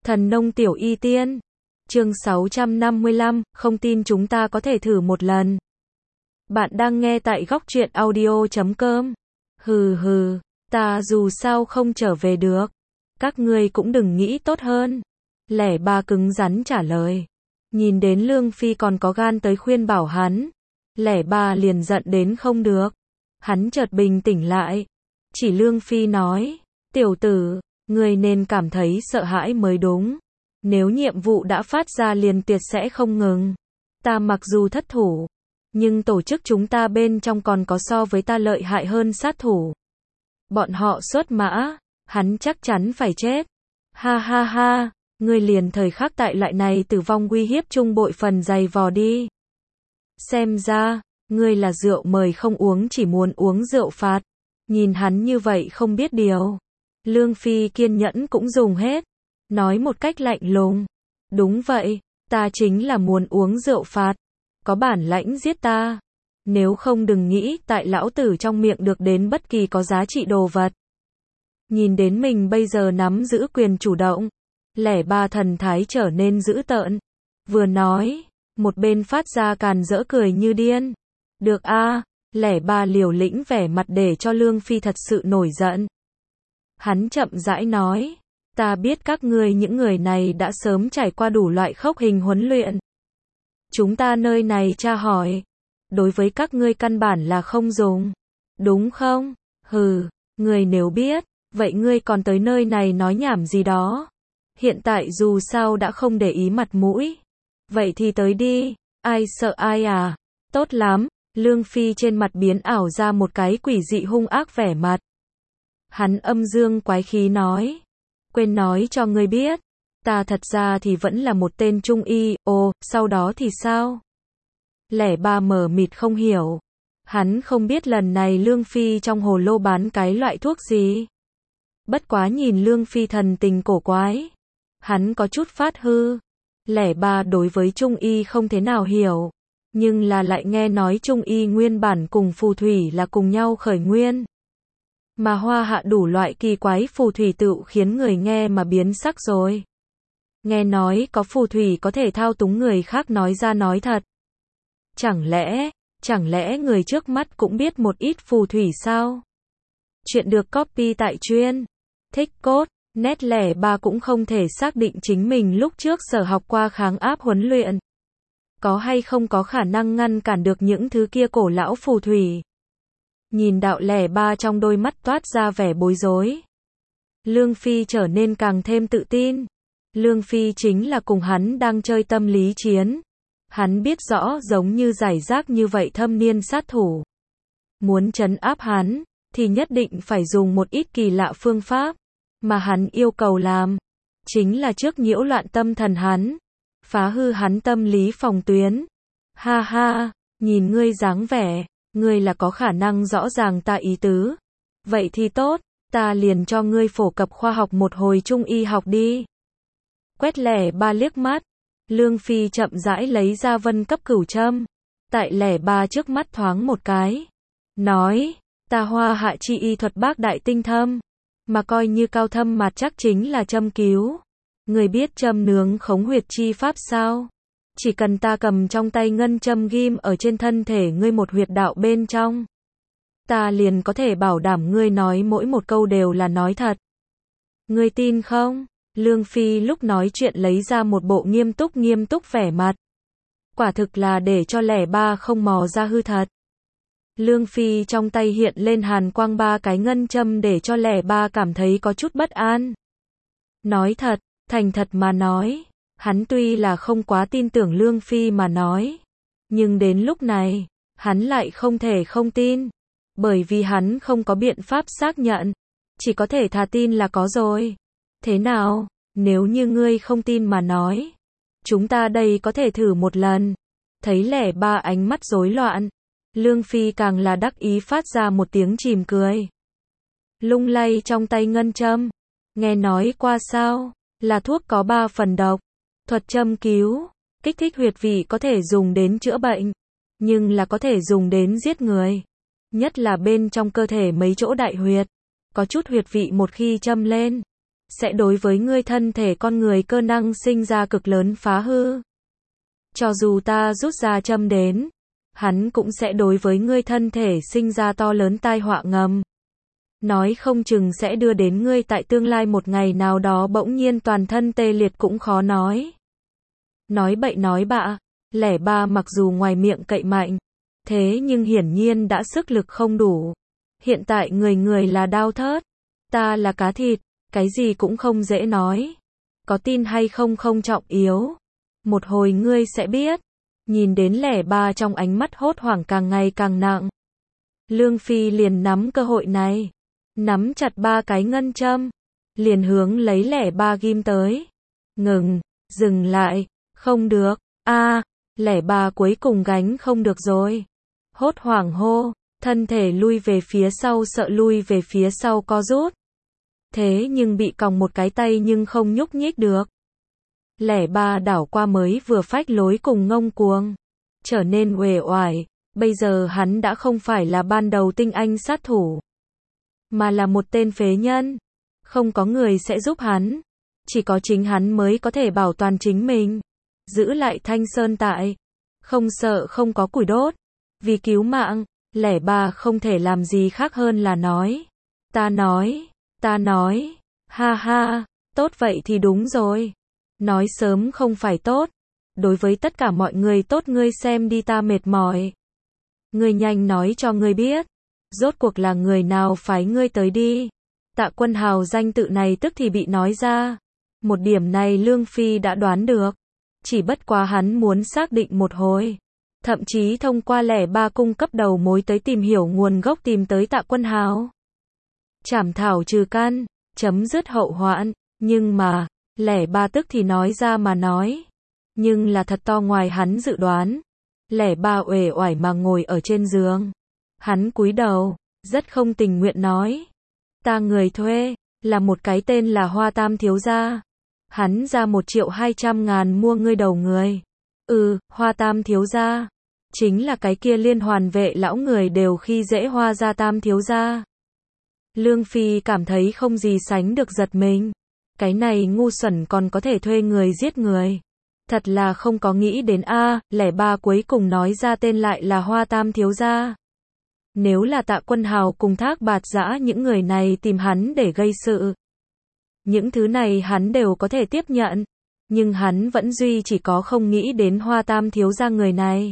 Thần nông tiểu y tiên. Chương 655, không tin chúng ta có thể thử một lần. Bạn đang nghe tại góc truyện audio.com. Hừ hừ, ta dù sao không trở về được. Các ngươi cũng đừng nghĩ tốt hơn. Lẻ ba cứng rắn trả lời. Nhìn đến Lương Phi còn có gan tới khuyên bảo hắn. Lẻ ba liền giận đến không được. Hắn chợt bình tĩnh lại. Chỉ Lương Phi nói, tiểu tử, ngươi nên cảm thấy sợ hãi mới đúng. Nếu nhiệm vụ đã phát ra liền tuyệt sẽ không ngừng. Ta mặc dù thất thủ, nhưng tổ chức chúng ta bên trong còn có so với ta lợi hại hơn sát thủ. Bọn họ xuất mã, hắn chắc chắn phải chết. Ha ha ha, ngươi liền thời khắc tại loại này tử vong uy hiếp chung bội phần dày vò đi. Xem ra, ngươi là rượu mời không uống chỉ muốn uống rượu phạt. Nhìn hắn như vậy không biết điều. Lương Phi kiên nhẫn cũng dùng hết. Nói một cách lạnh lùng. Đúng vậy, ta chính là muốn uống rượu phạt. Có bản lãnh giết ta. Nếu không đừng nghĩ tại lão tử trong miệng được đến bất kỳ có giá trị đồ vật. Nhìn đến mình bây giờ nắm giữ quyền chủ động. Lẻ ba thần thái trở nên dữ tợn. Vừa nói, một bên phát ra càn rỡ cười như điên. Được a, lẻ ba liều lĩnh vẻ mặt để cho Lương Phi thật sự nổi giận. Hắn chậm rãi nói, ta biết các ngươi những người này đã sớm trải qua đủ loại khốc hình huấn luyện. Chúng ta nơi này tra hỏi, đối với các ngươi căn bản là không dùng. Đúng không? Hừ, ngươi nếu biết, vậy ngươi còn tới nơi này nói nhảm gì đó. Hiện tại dù sao đã không để ý mặt mũi. Vậy thì tới đi, ai sợ ai à? Tốt lắm. Lương Phi trên mặt biến ảo ra một cái quỷ dị hung ác vẻ mặt. Hắn âm dương quái khí nói. Quên nói cho ngươi biết. Ta thật ra thì vẫn là một tên trung y, sau đó thì sao? Lẻ ba mờ mịt không hiểu. Hắn không biết lần này Lương Phi trong hồ lô bán cái loại thuốc gì. Bất quá nhìn Lương Phi thần tình cổ quái. Hắn có chút phát hư. Lẻ ba đối với trung y không thế nào hiểu. Nhưng là lại nghe nói trung y nguyên bản cùng phù thủy là cùng nhau khởi nguyên. Mà hoa hạ đủ loại kỳ quái phù thủy tựu khiến người nghe mà biến sắc rồi. Nghe nói có phù thủy có thể thao túng người khác nói ra nói thật. Chẳng lẽ người trước mắt cũng biết một ít phù thủy sao? Chuyện được copy tại chuyên. Thích cốt, nét lẻ ba cũng không thể xác định chính mình lúc trước sở học qua kháng áp huấn luyện. Có hay không có khả năng ngăn cản được những thứ kia cổ lão phù thủy. Nhìn đạo lẻ ba trong đôi mắt toát ra vẻ bối rối. Lương Phi trở nên càng thêm tự tin. Lương Phi chính là cùng hắn đang chơi tâm lý chiến. Hắn biết rõ giống như giải rác như vậy thâm niên sát thủ. Muốn trấn áp hắn, thì nhất định phải dùng một ít kỳ lạ phương pháp. Mà hắn yêu cầu làm, chính là trước nhiễu loạn tâm thần hắn. Phá hư hắn tâm lý phòng tuyến. Ha ha, nhìn ngươi dáng vẻ, ngươi là có khả năng rõ ràng ta ý tứ. Vậy thì tốt, ta liền cho ngươi phổ cập khoa học một hồi trung y học đi. Quét lẻ ba liếc mắt, Lương Phi chậm rãi lấy ra vân cấp cửu châm. Tại lẻ ba trước mắt thoáng một cái. Nói, ta hoa hạ chi y thuật bác đại tinh thâm. Mà coi như cao thâm mà chắc chính là châm cứu. Người biết châm nướng khống huyệt chi pháp sao? Chỉ cần ta cầm trong tay ngân châm ghim ở trên thân thể ngươi một huyệt đạo bên trong. Ta liền có thể bảo đảm ngươi nói mỗi một câu đều là nói thật. Ngươi tin không? Lương Phi lúc nói chuyện lấy ra một bộ nghiêm túc vẻ mặt. Quả thực là để cho lẻ ba không mò ra hư thật. Lương Phi trong tay hiện lên hàn quang ba cái ngân châm để cho lẻ ba cảm thấy có chút bất an. Nói thật. Thành thật mà nói, hắn tuy là không quá tin tưởng Lương Phi mà nói. Nhưng đến lúc này, hắn lại không thể không tin. Bởi vì hắn không có biện pháp xác nhận. Chỉ có thể thà tin là có rồi. Thế nào, nếu như ngươi không tin mà nói. Chúng ta đây có thể thử một lần. Thấy lẻ ba ánh mắt rối loạn. Lương Phi càng là đắc ý phát ra một tiếng chìm cười. Lung lay trong tay ngân châm. Nghe nói qua sao? Là thuốc có 3 phần độc. Thuật châm cứu, kích thích huyệt vị có thể dùng đến chữa bệnh, nhưng là có thể dùng đến giết người. Nhất là bên trong cơ thể mấy chỗ đại huyệt. Có chút huyệt vị một khi châm lên, sẽ đối với ngươi thân thể con người cơ năng sinh ra cực lớn phá hư. Cho dù ta rút ra châm đến, hắn cũng sẽ đối với ngươi thân thể sinh ra to lớn tai họa ngầm. Nói không chừng sẽ đưa đến ngươi tại tương lai một ngày nào đó bỗng nhiên toàn thân tê liệt cũng khó nói. Nói bậy nói bạ, lẻ ba mặc dù ngoài miệng cậy mạnh, thế nhưng hiển nhiên đã sức lực không đủ. Hiện tại người người là đao thớt, ta là cá thịt, cái gì cũng không dễ nói. Có tin hay không không trọng yếu. Một hồi ngươi sẽ biết. Nhìn đến lẻ ba trong ánh mắt hốt hoảng càng ngày càng nặng. Lương Phi liền nắm cơ hội này. Nắm chặt 3 cái ngân châm. Liền hướng lấy lẻ ba ghim tới. Ngừng, dừng lại, không được, lẻ ba cuối cùng gánh không được rồi. Hốt hoảng hô, thân thể lui về phía sau sợ lui về phía sau co rút. Thế nhưng bị còng một cái tay nhưng không nhúc nhích được. Lẻ ba đảo qua mới vừa phách lối cùng ngông cuồng. Trở nên uể oải, bây giờ hắn đã không phải là ban đầu tinh anh sát thủ. Mà là một tên phế nhân. Không có người sẽ giúp hắn. Chỉ có chính hắn mới có thể bảo toàn chính mình. Giữ lại Thanh Sơn tại. Không sợ không có củi đốt. Vì cứu mạng, lẻ ba không thể làm gì khác hơn là nói. Ta nói, ha ha, tốt vậy thì đúng rồi. Nói sớm không phải tốt. Đối với tất cả mọi người tốt ngươi xem đi ta mệt mỏi. Ngươi nhanh nói cho ngươi biết. Rốt cuộc là người nào phái ngươi tới đi. Tạ Quân Hào danh tự này tức thì bị nói ra. Một điểm này Lương Phi đã đoán được. Chỉ bất quá hắn muốn xác định một hồi. Thậm chí thông qua lẻ ba cung cấp đầu mối tới tìm hiểu nguồn gốc tìm tới Tạ Quân Hào. Trảm thảo trừ căn, chấm dứt hậu hoạn. Nhưng mà, lẻ ba tức thì nói ra mà nói. Nhưng là thật to ngoài hắn dự đoán. Lẻ ba uể oải mà ngồi ở trên giường. Hắn cúi đầu, rất không tình nguyện nói. Ta người thuê, là một cái tên là Hoa Tam thiếu gia. Hắn ra 1.200.000 mua ngươi đầu người. Hoa Tam thiếu gia. Chính là cái kia liên hoàn vệ lão người đều khi dễ Hoa gia Tam thiếu gia. Lương Phi cảm thấy không gì sánh được giật mình. Cái này ngu xuẩn còn có thể thuê người giết người. Thật là không có nghĩ đến lẻ ba cuối cùng nói ra tên lại là Hoa Tam thiếu gia. Nếu là Tạ Quân Hào cùng Thác Bạt Dã những người này tìm hắn để gây sự. Những thứ này hắn đều có thể tiếp nhận. Nhưng hắn vẫn duy chỉ có không nghĩ đến Hoa Tam thiếu gia người này.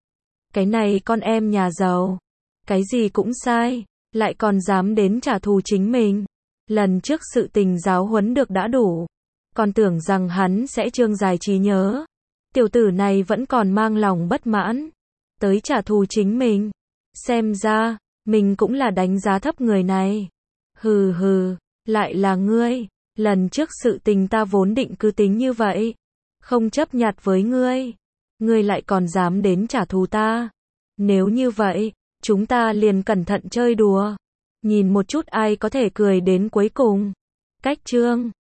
Cái này con em nhà giàu. Cái gì cũng sai. Lại còn dám đến trả thù chính mình. Lần trước sự tình giáo huấn được đã đủ. Còn tưởng rằng hắn sẽ trương dài trí nhớ. Tiểu tử này vẫn còn mang lòng bất mãn. Tới trả thù chính mình. Xem ra, mình cũng là đánh giá thấp người này. Hừ hừ, lại là ngươi. Lần trước sự tình ta vốn định cứ tính như vậy. Không chấp nhặt với ngươi. Ngươi lại còn dám đến trả thù ta. Nếu như vậy, chúng ta liền cẩn thận chơi đùa. Nhìn một chút ai có thể cười đến cuối cùng. Cách chương